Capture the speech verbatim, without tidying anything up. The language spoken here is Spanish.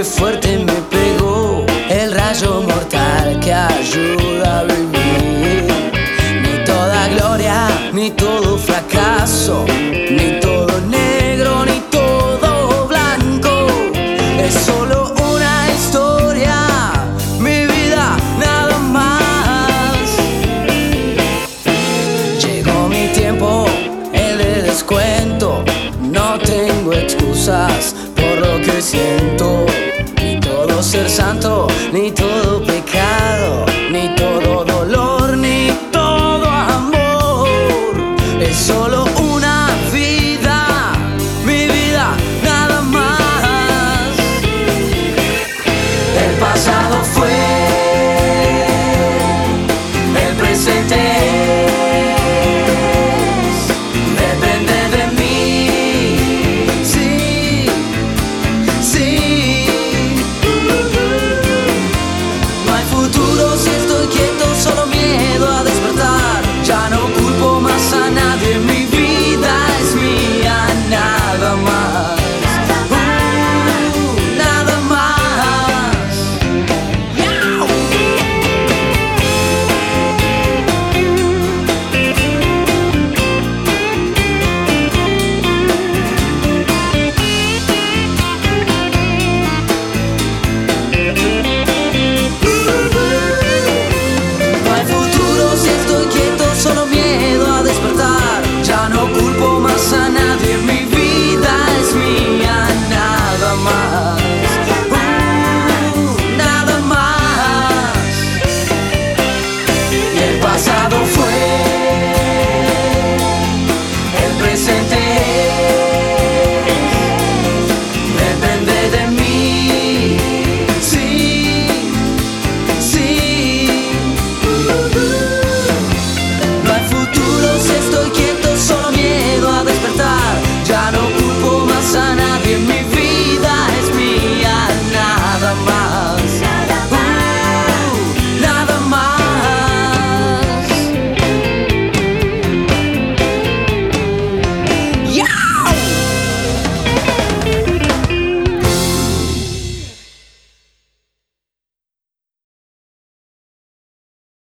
fuerte me pegó el rayo mortal que ayuda a vivir. Ni toda gloria, ni todo fracaso, ni todo negro, ni todo blanco. Es solo una historia, mi vida nada más. Llegó mi tiempo, el de descuento. No tengo excusas por lo que siento. Ni todo ser santo, ni todo